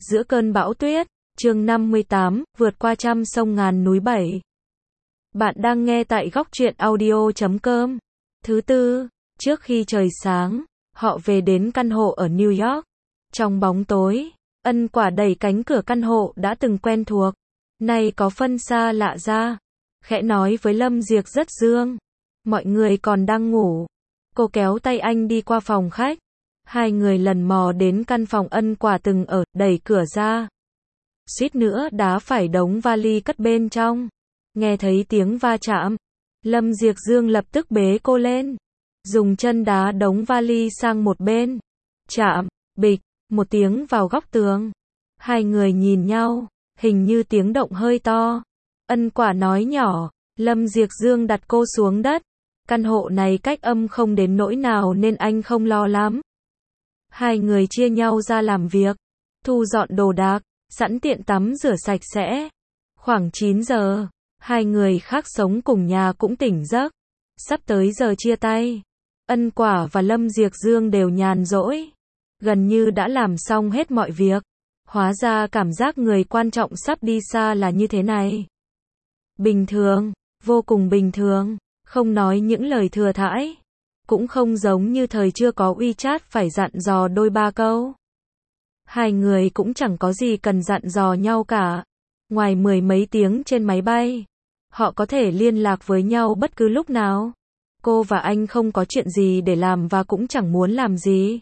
Giữa cơn bão tuyết, chương 58, vượt qua trăm sông ngàn núi 7. Bạn đang nghe tại góc truyện audio.com. Thứ tư, trước khi trời sáng, họ về đến căn hộ ở New York. Trong bóng tối, Ân Quả đẩy cánh cửa căn hộ đã từng quen thuộc, nay có phân xa lạ ra, khẽ nói với Lâm Diệc rất dương. Mọi người còn đang ngủ. Cô kéo tay anh đi qua phòng khách. Hai người lần mò đến căn phòng Ân Quả từng ở, đẩy cửa ra. Suýt nữa đá phải đống vali cất bên trong. Nghe thấy tiếng va chạm, Lâm Diệc Dương lập tức bế cô lên, dùng chân đá đống vali sang một bên. Chạm, bịch, một tiếng vào góc tường. Hai người nhìn nhau, hình như tiếng động hơi to. Ân Quả nói nhỏ, Lâm Diệc Dương đặt cô xuống đất. Căn hộ này cách âm không đến nỗi nào nên anh không lo lắm. Hai người chia nhau ra làm việc, thu dọn đồ đạc, sẵn tiện tắm rửa sạch sẽ. Khoảng 9 giờ, hai người khác sống cùng nhà cũng tỉnh giấc. Sắp tới giờ chia tay, Ân Quả và Lâm Diệc Dương đều nhàn rỗi, gần như đã làm xong hết mọi việc. Hóa ra cảm giác người quan trọng sắp đi xa là như thế này. Bình thường, vô cùng bình thường, không nói những lời thừa thãi. Cũng không giống như thời chưa có WeChat phải dặn dò đôi ba câu. Hai người cũng chẳng có gì cần dặn dò nhau cả. Ngoài 10 mấy tiếng trên máy bay, họ có thể liên lạc với nhau bất cứ lúc nào. Cô và anh không có chuyện gì để làm và cũng chẳng muốn làm gì.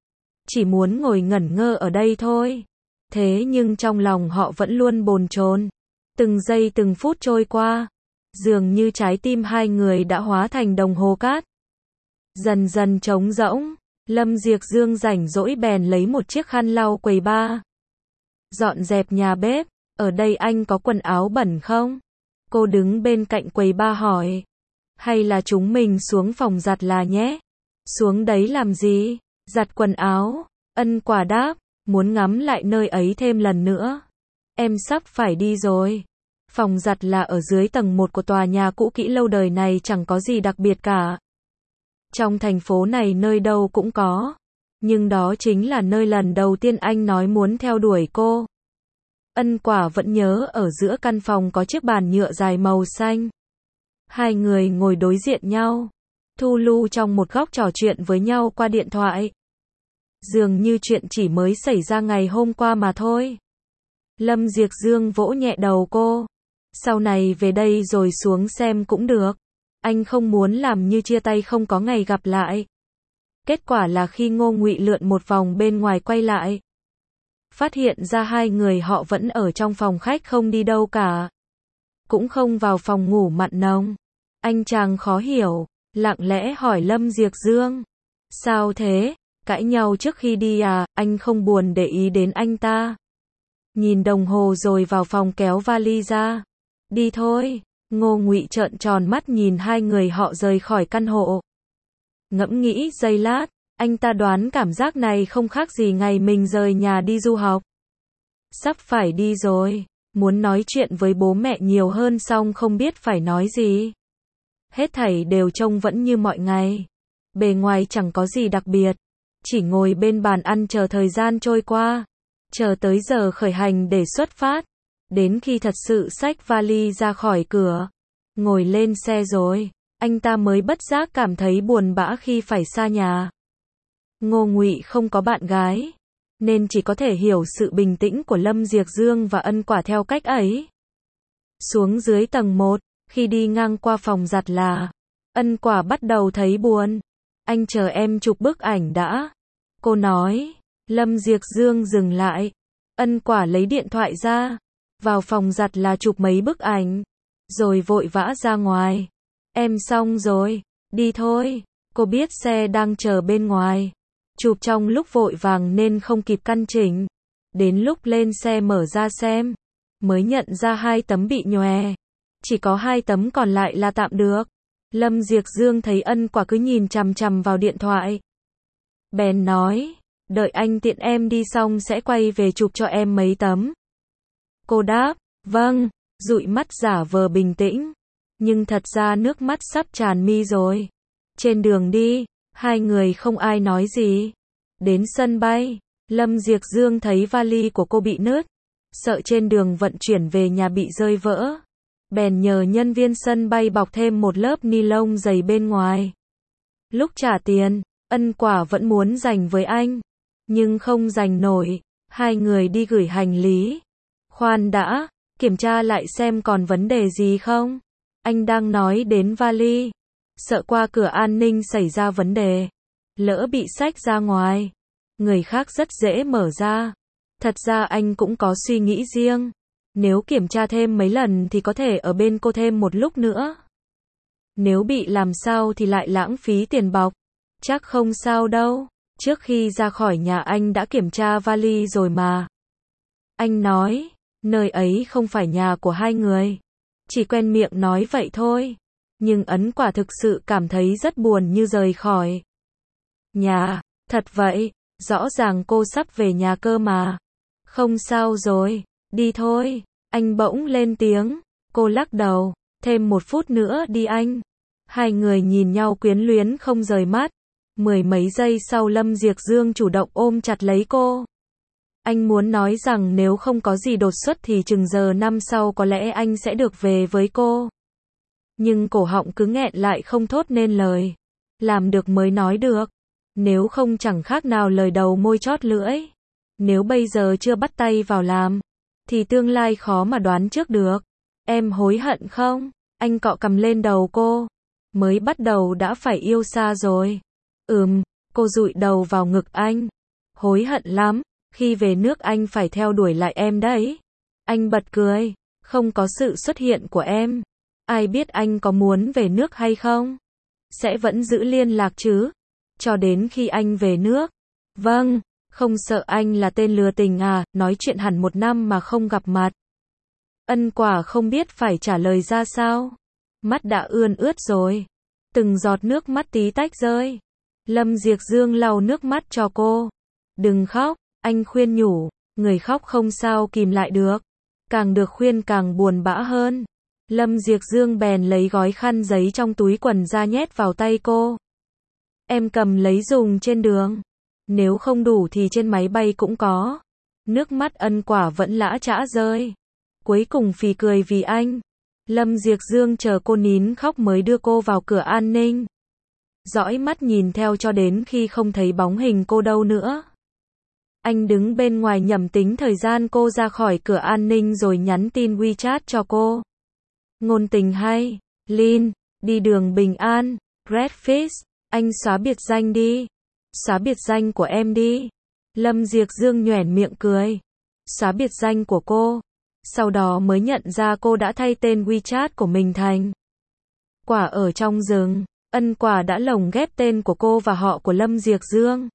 Chỉ muốn ngồi ngẩn ngơ ở đây thôi. Thế nhưng trong lòng họ vẫn luôn bồn chồn. Từng giây từng phút trôi qua, dường như trái tim hai người đã hóa thành đồng hồ cát. Dần dần trống rỗng, Lâm Diệc Dương rảnh rỗi bèn lấy một chiếc khăn lau quầy bar. Dọn dẹp nhà bếp, ở đây anh có quần áo bẩn không? Cô đứng bên cạnh quầy bar hỏi. Hay là chúng mình xuống phòng giặt là nhé? Xuống đấy làm gì? Giặt quần áo. Ân Quả đáp, muốn ngắm lại nơi ấy thêm lần nữa. Em sắp phải đi rồi. Phòng giặt là ở dưới tầng 1 của tòa nhà cũ kỹ lâu đời này, chẳng có gì đặc biệt cả. Trong thành phố này nơi đâu cũng có. Nhưng đó chính là nơi lần đầu tiên anh nói muốn theo đuổi cô. Ân Quả vẫn nhớ ở giữa căn phòng có chiếc bàn nhựa dài màu xanh. Hai người ngồi đối diện nhau, thu lu trong một góc trò chuyện với nhau qua điện thoại. Dường như chuyện chỉ mới xảy ra ngày hôm qua mà thôi. Lâm Diệc Dương vỗ nhẹ đầu cô. Sau này về đây rồi xuống xem cũng được. Anh không muốn làm như chia tay không có ngày gặp lại. Kết quả là khi Ngô Ngụy lượn một vòng bên ngoài quay lại, phát hiện ra hai người họ vẫn ở trong phòng khách không đi đâu cả. Cũng không vào phòng ngủ mặn nồng. Anh chàng khó hiểu, lặng lẽ hỏi Lâm Diệc Dương. Sao thế? Cãi nhau trước khi đi à? Anh không buồn để ý đến anh ta. Nhìn đồng hồ rồi vào phòng kéo vali ra. Đi thôi. Ngô Ngụy trợn tròn mắt nhìn hai người họ rời khỏi căn hộ. Ngẫm nghĩ giây lát, anh ta đoán cảm giác này không khác gì ngày mình rời nhà đi du học. Sắp phải đi rồi, muốn nói chuyện với bố mẹ nhiều hơn song không biết phải nói gì. Hết thảy đều trông vẫn như mọi ngày. Bề ngoài chẳng có gì đặc biệt, chỉ ngồi bên bàn ăn chờ thời gian trôi qua, chờ tới giờ khởi hành để xuất phát. Đến khi thật sự xách vali ra khỏi cửa, ngồi lên xe rồi, anh ta mới bất giác cảm thấy buồn bã khi phải xa nhà. Ngô Ngụy không có bạn gái, nên chỉ có thể hiểu sự bình tĩnh của Lâm Diệc Dương và Ân Quả theo cách ấy. Xuống dưới tầng 1, khi đi ngang qua phòng giặt là, Ân Quả bắt đầu thấy buồn. Anh chờ em chụp bức ảnh đã. Cô nói. Lâm Diệc Dương dừng lại. Ân Quả lấy điện thoại ra, vào phòng giặt là chụp mấy bức ảnh, rồi vội vã ra ngoài. Em xong rồi, đi thôi. Cô biết xe đang chờ bên ngoài. Chụp trong lúc vội vàng nên không kịp căn chỉnh. Đến lúc lên xe mở ra xem, mới nhận ra 2 tấm bị nhòe. Chỉ có 2 tấm còn lại là tạm được. Lâm Diệc Dương thấy Ân Quả cứ nhìn chằm chằm vào điện thoại, bèn nói, đợi anh tiện em đi xong sẽ quay về chụp cho em mấy tấm. Cô đáp, vâng, dụi mắt giả vờ bình tĩnh, nhưng thật ra nước mắt sắp tràn mi rồi. Trên đường đi, hai người không ai nói gì. Đến sân bay, Lâm Diệc Dương thấy vali của cô bị nứt, sợ trên đường vận chuyển về nhà bị rơi vỡ, bèn nhờ nhân viên sân bay bọc thêm một lớp ni lông dày bên ngoài. Lúc trả tiền, Ân Quả vẫn muốn giành với anh, nhưng không giành nổi. Hai người đi gửi hành lý. Khoan đã, kiểm tra lại xem còn vấn đề gì không. Anh đang nói đến vali, sợ qua cửa an ninh xảy ra vấn đề, lỡ bị xách ra ngoài, người khác rất dễ mở ra. Thật ra anh cũng có suy nghĩ riêng, nếu kiểm tra thêm mấy lần thì có thể ở bên cô thêm một lúc nữa. Nếu bị làm sao thì lại lãng phí tiền bọc. Chắc không sao đâu, trước khi ra khỏi nhà anh đã kiểm tra vali rồi mà. Anh nói, nơi ấy không phải nhà của hai người, chỉ quen miệng nói vậy thôi. Nhưng Ân Quả thực sự cảm thấy rất buồn như rời khỏi nhà. Thật vậy, rõ ràng cô sắp về nhà cơ mà. Không sao rồi, đi thôi. Anh bỗng lên tiếng, cô lắc đầu, thêm một phút nữa đi anh. Hai người nhìn nhau quyến luyến không rời mắt. Mười mấy giây sau Lâm Diệc Dương chủ động ôm chặt lấy cô. Anh muốn nói rằng nếu không có gì đột xuất thì chừng giờ năm sau có lẽ anh sẽ được về với cô. Nhưng cổ họng cứ nghẹn lại không thốt nên lời. Làm được mới nói được. Nếu không chẳng khác nào lời đầu môi chót lưỡi. Nếu bây giờ chưa bắt tay vào làm, thì tương lai khó mà đoán trước được. Em hối hận không? Anh cọ cằm lên đầu cô. Mới bắt đầu đã phải yêu xa rồi. Cô dụi đầu vào ngực anh. Hối hận lắm, khi về nước anh phải theo đuổi lại em đấy. Anh bật cười, không có sự xuất hiện của em. Ai biết anh có muốn về nước hay không? Sẽ vẫn giữ liên lạc chứ? Cho đến khi anh về nước. Vâng, không sợ anh là tên lừa tình à, nói chuyện hẳn 1 năm mà không gặp mặt. Ân Quả không biết phải trả lời ra sao. Mắt đã ươn ướt rồi. Từng giọt nước mắt tí tách rơi. Lâm Diệc Dương lau nước mắt cho cô. Đừng khóc, anh khuyên nhủ, người khóc không sao kìm lại được. Càng được khuyên càng buồn bã hơn. Lâm Diệc Dương bèn lấy gói khăn giấy trong túi quần ra nhét vào tay cô. Em cầm lấy dùng trên đường. Nếu không đủ thì trên máy bay cũng có. Nước mắt Ân Quả vẫn lã chã rơi. Cuối cùng phì cười vì anh. Lâm Diệc Dương chờ cô nín khóc mới đưa cô vào cửa an ninh. Dõi mắt nhìn theo cho đến khi không thấy bóng hình cô đâu nữa. Anh đứng bên ngoài nhẩm tính thời gian cô ra khỏi cửa an ninh rồi nhắn tin WeChat cho cô. Ngôn tình hay, Lin, đi đường bình an, Redfish, anh xóa biệt danh đi. Xóa biệt danh của em đi. Lâm Diệc Dương nhoẻn miệng cười. Xóa biệt danh của cô. Sau đó mới nhận ra cô đã thay tên WeChat của mình thành Quả ở trong rừng. Ân Quả đã lồng ghép tên của cô và họ của Lâm Diệc Dương.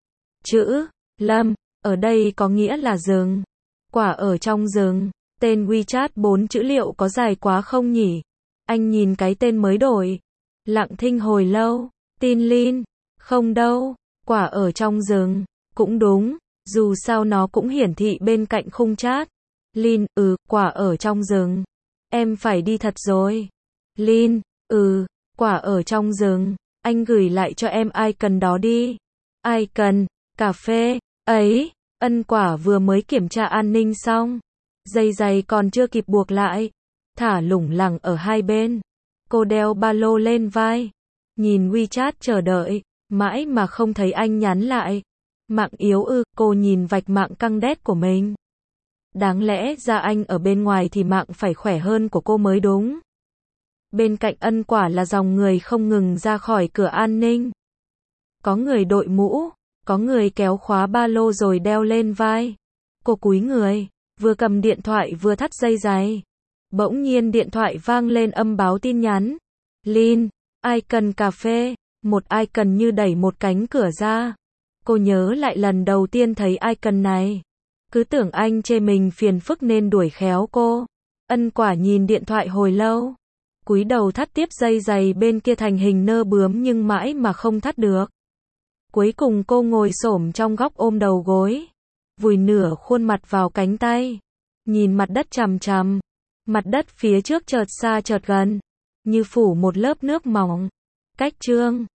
Chữ Lâm ở đây có nghĩa là rừng. Quả ở trong rừng. Tên WeChat 4 chữ liệu có dài quá không nhỉ? Anh nhìn cái tên mới đổi. Lặng thinh hồi lâu. Tin Lin. Không đâu. Quả ở trong rừng. Cũng đúng. Dù sao nó cũng hiển thị bên cạnh khung chat. Lin, quả ở trong rừng. Em phải đi thật rồi. Lin, quả ở trong rừng. Anh gửi lại cho em icon đó đi. Icon, cà phê, ấy. Ân Quả vừa mới kiểm tra an ninh xong. Dây giày còn chưa kịp buộc lại. Thả lủng lẳng ở hai bên. Cô đeo ba lô lên vai. Nhìn WeChat chờ đợi. Mãi mà không thấy anh nhắn lại. Mạng yếu cô nhìn vạch mạng căng đét của mình. Đáng lẽ ra anh ở bên ngoài thì mạng phải khỏe hơn của cô mới đúng. Bên cạnh Ân Quả là dòng người không ngừng ra khỏi cửa an ninh. Có người đội mũ, có người kéo khóa ba lô rồi đeo lên vai. Cô cúi người, vừa cầm điện thoại vừa thắt dây giày. Bỗng nhiên điện thoại vang lên âm báo tin nhắn. Lin, icon cà phê, một icon như đẩy một cánh cửa ra. Cô nhớ lại lần đầu tiên thấy icon này. Cứ tưởng anh chê mình phiền phức nên đuổi khéo cô. Ân Quả nhìn điện thoại hồi lâu. Cúi đầu thắt tiếp dây giày bên kia thành hình nơ bướm nhưng mãi mà không thắt được. Cuối cùng cô ngồi xổm trong góc ôm đầu gối. Vùi nửa khuôn mặt vào cánh tay. Nhìn mặt đất chằm chằm. Mặt đất phía trước chợt xa chợt gần. Như phủ một lớp nước mỏng. Cách trương.